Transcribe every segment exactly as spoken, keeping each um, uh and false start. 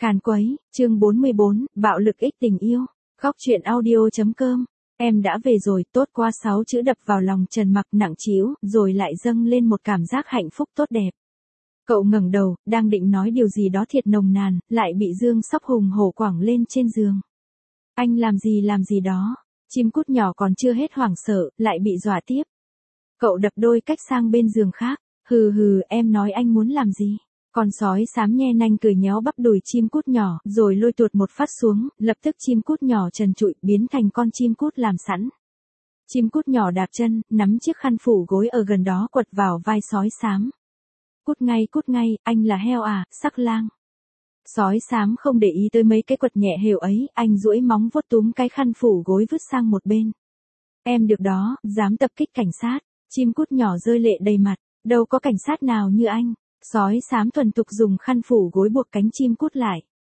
Càn quấy, chương bốn mươi bốn, bạo lực ích tình yêu. Khóc chuyện audio chấm com. Em đã về rồi, tốt quá, sáu chữ đập vào lòng Trần Mặc nặng trĩu, rồi lại dâng lên một cảm giác hạnh phúc tốt đẹp. Cậu ngẩng đầu, đang định nói điều gì đó thiệt nồng nàn, lại bị Dương Sóc hùng hổ quẳng lên trên giường. Anh làm gì làm gì đó? Chim cút nhỏ còn chưa hết hoảng sợ, lại bị dọa tiếp. Cậu đập đôi cách sang bên giường khác. Hừ hừ, em nói anh muốn làm gì? Con sói xám nhe nanh cười nhéo bắp đùi chim cút nhỏ, rồi lôi tuột một phát xuống, lập tức chim cút nhỏ trần trụi, biến thành con chim cút làm sẵn. Chim cút nhỏ đạp chân, nắm chiếc khăn phủ gối ở gần đó quật vào vai sói xám. Cút ngay, cút ngay, anh là heo à, sắc lang. Sói xám không để ý tới mấy cái quật nhẹ hều ấy, anh duỗi móng vuốt túm cái khăn phủ gối vứt sang một bên. Em được đó, dám tập kích cảnh sát. Chim cút nhỏ rơi lệ đầy mặt, đâu có cảnh sát nào như anh. Sói xám thuần thục dùng khăn phủ gối buộc cánh chim cút lại.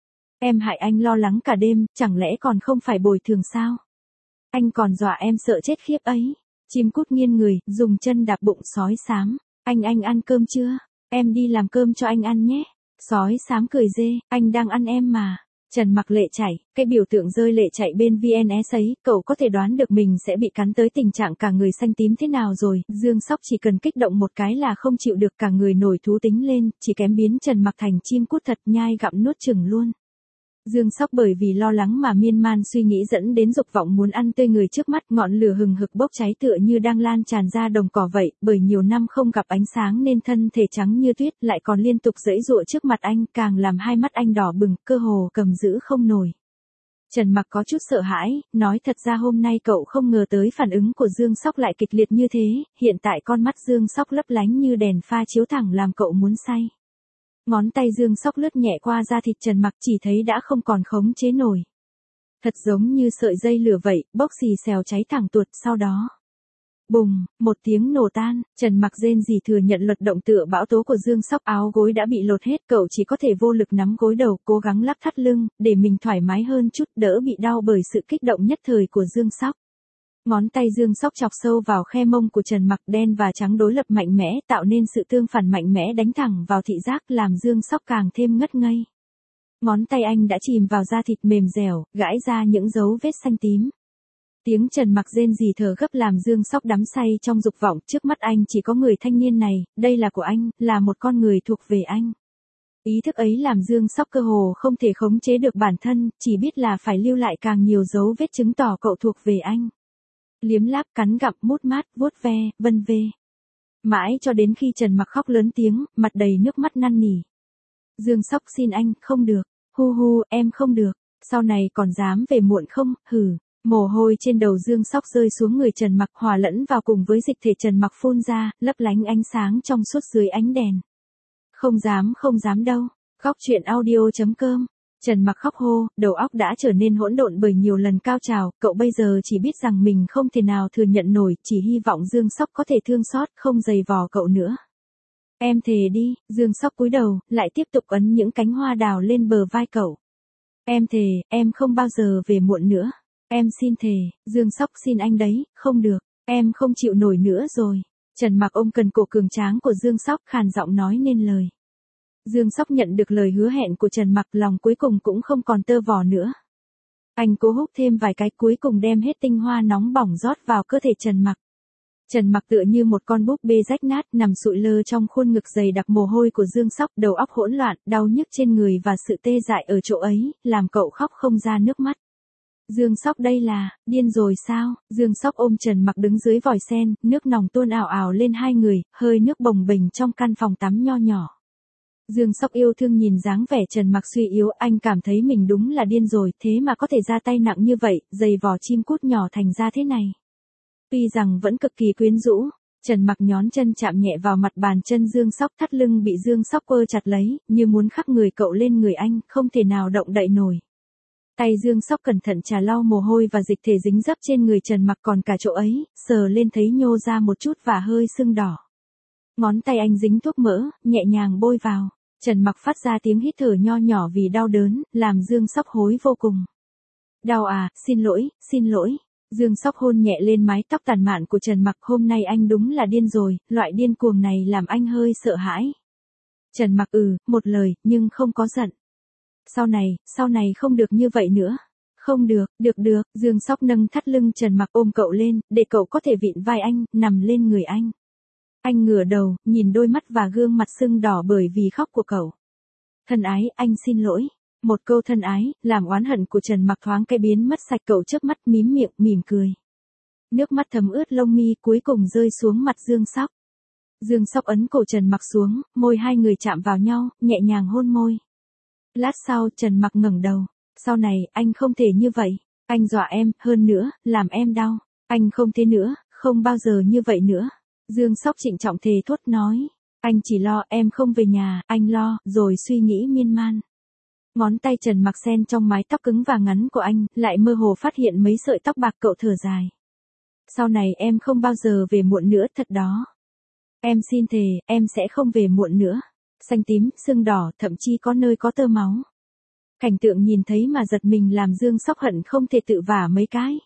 Em hại anh lo lắng cả đêm, chẳng lẽ còn không phải bồi thường sao? Anh còn dọa em sợ chết khiếp ấy. Chim cút nghiêng người, dùng chân đạp bụng sói xám. Anh anh ăn cơm chưa? Em đi làm cơm cho anh ăn nhé. Sói xám cười dê, anh đang ăn em mà. Trần Mặc lệ chảy, cái biểu tượng rơi lệ chạy bên vê en ét ấy, cậu có thể đoán được mình sẽ bị cắn tới tình trạng cả người xanh tím thế nào rồi. Dương Sóc chỉ cần kích động một cái là không chịu được, cả người nổi thú tính lên, chỉ kém biến Trần Mặc thành chim cút thật, nhai gặm nuốt chửng luôn. Dương Sóc bởi vì lo lắng mà miên man suy nghĩ dẫn đến dục vọng muốn ăn tươi người trước mắt, ngọn lửa hừng hực bốc cháy tựa như đang lan tràn ra đồng cỏ vậy, bởi nhiều năm không gặp ánh sáng nên thân thể trắng như tuyết, lại còn liên tục giãy giụa trước mặt anh, càng làm hai mắt anh đỏ bừng, cơ hồ cầm giữ không nổi. Trần Mặc có chút sợ hãi, nói thật ra hôm nay cậu không ngờ tới phản ứng của Dương Sóc lại kịch liệt như thế, hiện tại con mắt Dương Sóc lấp lánh như đèn pha chiếu thẳng làm cậu muốn say. Ngón tay Dương Sóc lướt nhẹ qua da thịt Trần Mặc, chỉ thấy đã không còn khống chế nổi. Thật giống như sợi dây lửa vậy, bốc xì xèo cháy thẳng tuột, sau đó. Bùng, một tiếng nổ tan, Trần Mặc rên rỉ thừa nhận luật động tựa bão tố của Dương Sóc, áo gối đã bị lột hết, cậu chỉ có thể vô lực nắm gối đầu, cố gắng lắc thắt lưng, để mình thoải mái hơn chút, đỡ bị đau bởi sự kích động nhất thời của Dương Sóc. Ngón tay Dương Sóc chọc sâu vào khe mông của Trần Mặc, đen và trắng đối lập mạnh mẽ, tạo nên sự tương phản mạnh mẽ đánh thẳng vào thị giác, làm Dương Sóc càng thêm ngất ngây. Ngón tay anh đã chìm vào da thịt mềm dẻo, gãi ra những dấu vết xanh tím. Tiếng Trần Mặc rên rỉ thở gấp làm Dương Sóc đắm say trong dục vọng, trước mắt anh chỉ có người thanh niên này, đây là của anh, là một con người thuộc về anh. Ý thức ấy làm Dương Sóc cơ hồ không thể khống chế được bản thân, chỉ biết là phải lưu lại càng nhiều dấu vết chứng tỏ cậu thuộc về anh. Liếm láp, cắn gặm, mút mát, vuốt ve, vân vê. Mãi cho đến khi Trần Mặc khóc lớn tiếng, mặt đầy nước mắt năn nỉ. Dương Sóc xin anh, không được, hu hu, em không được, sau này còn dám về muộn không, hừ. Mồ hôi trên đầu Dương Sóc rơi xuống người Trần Mặc, hòa lẫn vào cùng với dịch thể Trần Mặc phun ra, lấp lánh ánh sáng trong suốt dưới ánh đèn. Không dám, không dám đâu. Khóc chuyện audio chấm com. Trần Mặc khóc hô, đầu óc đã trở nên hỗn độn bởi nhiều lần cao trào, cậu bây giờ chỉ biết rằng mình không thể nào thừa nhận nổi, chỉ hy vọng Dương Sóc có thể thương xót, không giày vò cậu nữa. Em thề đi, Dương Sóc cúi đầu, lại tiếp tục ấn những cánh hoa đào lên bờ vai cậu. Em thề, em không bao giờ về muộn nữa. Em xin thề, Dương Sóc xin anh đấy, không được, em không chịu nổi nữa rồi. Trần Mặc ôm cần cổ cường tráng của Dương Sóc, khàn giọng nói nên lời. Dương Sóc nhận được lời hứa hẹn của Trần Mặc, lòng cuối cùng cũng không còn tơ vò nữa. Anh cố hút thêm vài cái, cuối cùng đem hết tinh hoa nóng bỏng rót vào cơ thể Trần Mặc. Trần Mặc tựa như một con búp bê rách nát, nằm sụi lơ trong khuôn ngực dày đặc mồ hôi của Dương Sóc, đầu óc hỗn loạn, đau nhức trên người và sự tê dại ở chỗ ấy, làm cậu khóc không ra nước mắt. Dương Sóc đây là, điên rồi sao? Dương Sóc ôm Trần Mặc đứng dưới vòi sen, nước nòng tuôn ào ào lên hai người, hơi nước bồng bềnh trong căn phòng tắm nho nhỏ. Dương Sóc yêu thương nhìn dáng vẻ Trần Mặc suy yếu, anh cảm thấy mình đúng là điên rồi, thế mà có thể ra tay nặng như vậy, giày vò chim cút nhỏ thành ra thế này. Tuy rằng vẫn cực kỳ quyến rũ, Trần Mặc nhón chân chạm nhẹ vào mặt bàn chân Dương Sóc, thắt lưng bị Dương Sóc quơ chặt lấy, như muốn khắc người cậu lên người anh, không thể nào động đậy nổi. Tay Dương Sóc cẩn thận chà lau mồ hôi và dịch thể dính dấp trên người Trần Mặc, còn cả chỗ ấy, sờ lên thấy nhô ra một chút và hơi sưng đỏ. Ngón tay anh dính thuốc mỡ, nhẹ nhàng bôi vào. Trần Mặc phát ra tiếng hít thở nho nhỏ vì đau đớn, làm Dương Sóc hối vô cùng. Đau à, xin lỗi, xin lỗi. Dương Sóc hôn nhẹ lên mái tóc tàn mạn của Trần Mặc, hôm nay anh đúng là điên rồi, loại điên cuồng này làm anh hơi sợ hãi. Trần Mặc ừ, một lời, nhưng không có giận. Sau này, sau này không được như vậy nữa. Không được, được được, Dương Sóc nâng thắt lưng Trần Mặc ôm cậu lên, để cậu có thể vịn vai anh, nằm lên người anh. Anh ngửa đầu, nhìn đôi mắt và gương mặt sưng đỏ bởi vì khóc của cậu. Thân ái, anh xin lỗi. Một câu thân ái, làm oán hận của Trần Mặc thoáng cái biến mất sạch, cậu chớp mắt mím miệng, mỉm cười. Nước mắt thấm ướt lông mi cuối cùng rơi xuống mặt Dương Sóc. Dương Sóc ấn cổ Trần Mặc xuống, môi hai người chạm vào nhau, nhẹ nhàng hôn môi. Lát sau, Trần Mặc ngẩng đầu. Sau này, anh không thể như vậy. Anh dọa em, hơn nữa, làm em đau. Anh không thế nữa, không bao giờ như vậy nữa. Dương Sóc trịnh trọng thề thốt nói. Anh chỉ lo em không về nhà, anh lo, rồi suy nghĩ miên man. Ngón tay Trần Mặc xen trong mái tóc cứng và ngắn của anh, lại mơ hồ phát hiện mấy sợi tóc bạc, cậu thở dài. Sau này em không bao giờ về muộn nữa, thật đó. Em xin thề, em sẽ không về muộn nữa. Xanh tím, sưng đỏ, thậm chí có nơi có tơ máu. Cảnh tượng nhìn thấy mà giật mình làm Dương Sóc hận không thể tự vả mấy cái.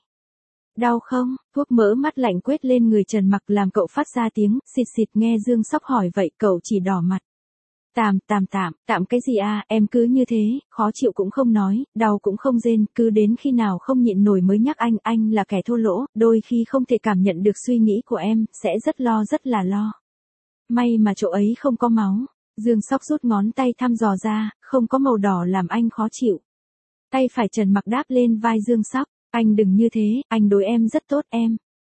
Đau không? Thuốc mỡ mắt lạnh quét lên người Trần Mặc làm cậu phát ra tiếng xịt xịt, nghe Dương Sóc hỏi vậy cậu chỉ đỏ mặt. Tạm, tạm tạm, tạm cái gì à, em cứ như thế, khó chịu cũng không nói, đau cũng không rên, cứ đến khi nào không nhịn nổi mới nhắc anh, anh là kẻ thô lỗ, đôi khi không thể cảm nhận được suy nghĩ của em, sẽ rất lo rất là lo. May mà chỗ ấy không có máu. Dương Sóc rút ngón tay thăm dò ra, không có màu đỏ làm anh khó chịu. Tay phải Trần Mặc đáp lên vai Dương Sóc, anh đừng như thế, anh đối em rất tốt em.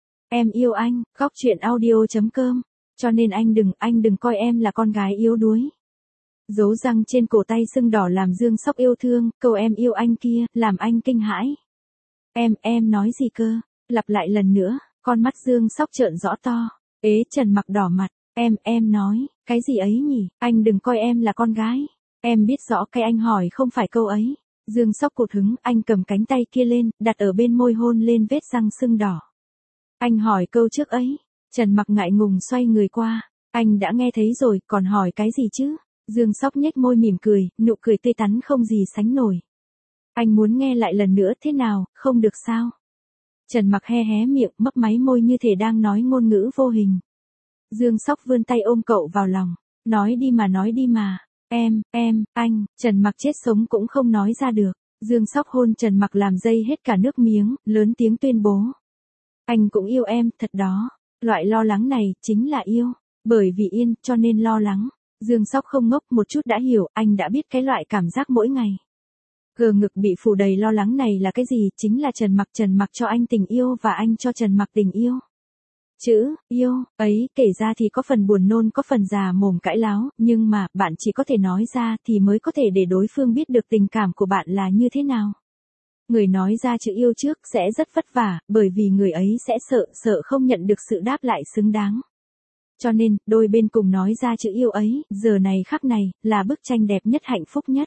Em yêu anh, góc truyện audio chấm com. Cho nên anh đừng, anh đừng coi em là con gái yếu đuối. Dấu răng trên cổ tay sưng đỏ làm Dương Sóc yêu thương, câu em yêu anh kia, làm anh kinh hãi. Em, em nói gì cơ? Lặp lại lần nữa, con mắt Dương Sóc trợn rõ to. Ế, Trần Mặc đỏ mặt, em, em nói, cái gì ấy nhỉ, anh đừng coi em là con gái. Em biết rõ cái anh hỏi không phải câu ấy. Dương Sóc cụt hứng, anh cầm cánh tay kia lên, đặt ở bên môi hôn lên vết răng sưng đỏ. Anh hỏi câu trước ấy. Trần Mặc ngại ngùng xoay người qua. Anh đã nghe thấy rồi, còn hỏi cái gì chứ? Dương Sóc nhếch môi mỉm cười, nụ cười tươi tắn không gì sánh nổi. Anh muốn nghe lại lần nữa thế nào, không được sao? Trần Mặc he hé miệng, mấp máy môi như thể đang nói ngôn ngữ vô hình. Dương Sóc vươn tay ôm cậu vào lòng. Nói đi mà nói đi mà. Em, em, anh, Trần Mặc chết sống cũng không nói ra được. Dương Sóc hôn Trần Mặc làm dây hết cả nước miếng, lớn tiếng tuyên bố. Anh cũng yêu em, thật đó. Loại lo lắng này, chính là yêu. Bởi vì yên, cho nên lo lắng. Dương Sóc không ngốc, một chút đã hiểu, anh đã biết cái loại cảm giác mỗi ngày. Gờ ngực bị phủ đầy lo lắng này là cái gì, chính là Trần Mặc. Trần Mặc cho anh tình yêu và anh cho Trần Mặc tình yêu. Chữ, yêu, ấy, kể ra thì có phần buồn nôn, có phần già mồm cãi láo, nhưng mà, bạn chỉ có thể nói ra thì mới có thể để đối phương biết được tình cảm của bạn là như thế nào. Người nói ra chữ yêu trước sẽ rất vất vả, bởi vì người ấy sẽ sợ, sợ không nhận được sự đáp lại xứng đáng. Cho nên, đôi bên cùng nói ra chữ yêu ấy, giờ này khắc này, là bức tranh đẹp nhất, hạnh phúc nhất.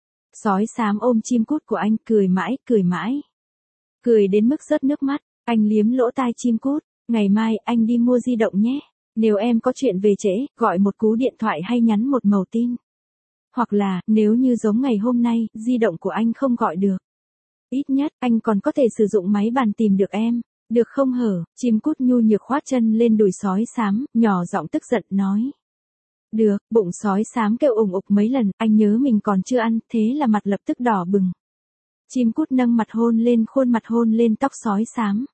Sói xám ôm chim cút của anh, cười mãi, cười mãi. Cười đến mức rớt nước mắt, anh liếm lỗ tai chim cút. Ngày mai, anh đi mua di động nhé. Nếu em có chuyện về trễ, gọi một cú điện thoại hay nhắn một mẩu tin. Hoặc là, nếu như giống ngày hôm nay, di động của anh không gọi được. Ít nhất, anh còn có thể sử dụng máy bàn tìm được em. Được không hở? Chim cút nhu nhược khoát chân lên đùi sói xám, nhỏ giọng tức giận nói. Được, bụng sói xám kêu ủng ục mấy lần, anh nhớ mình còn chưa ăn, thế là mặt lập tức đỏ bừng. Chim cút nâng mặt hôn lên khuôn mặt, hôn lên tóc sói xám.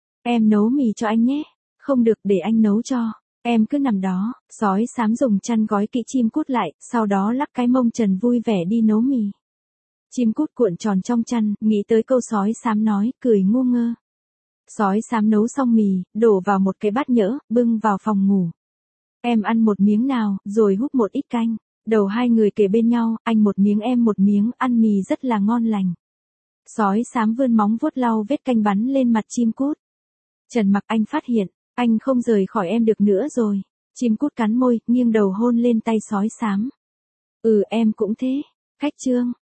Em nấu mì cho anh nhé. Không được, để anh nấu cho. Em cứ nằm đó. Sói xám dùng chăn gói kỹ chim cút lại, sau đó lắc cái mông trần vui vẻ đi nấu mì. Chim cút cuộn tròn trong chăn, nghĩ tới câu sói xám nói, cười ngu ngơ. Sói xám nấu xong mì, đổ vào một cái bát nhỡ, bưng vào phòng ngủ. Em ăn một miếng nào, rồi húp một ít canh. Đầu hai người kề bên nhau, anh một miếng em một miếng, ăn mì rất là ngon lành. Sói xám vươn móng vuốt lau vết canh bắn lên mặt chim cút. Trần Mặc, anh phát hiện, anh không rời khỏi em được nữa rồi. Chim cút cắn môi, nghiêng đầu hôn lên tay sói xám. Ừ, em cũng thế. Khách trương,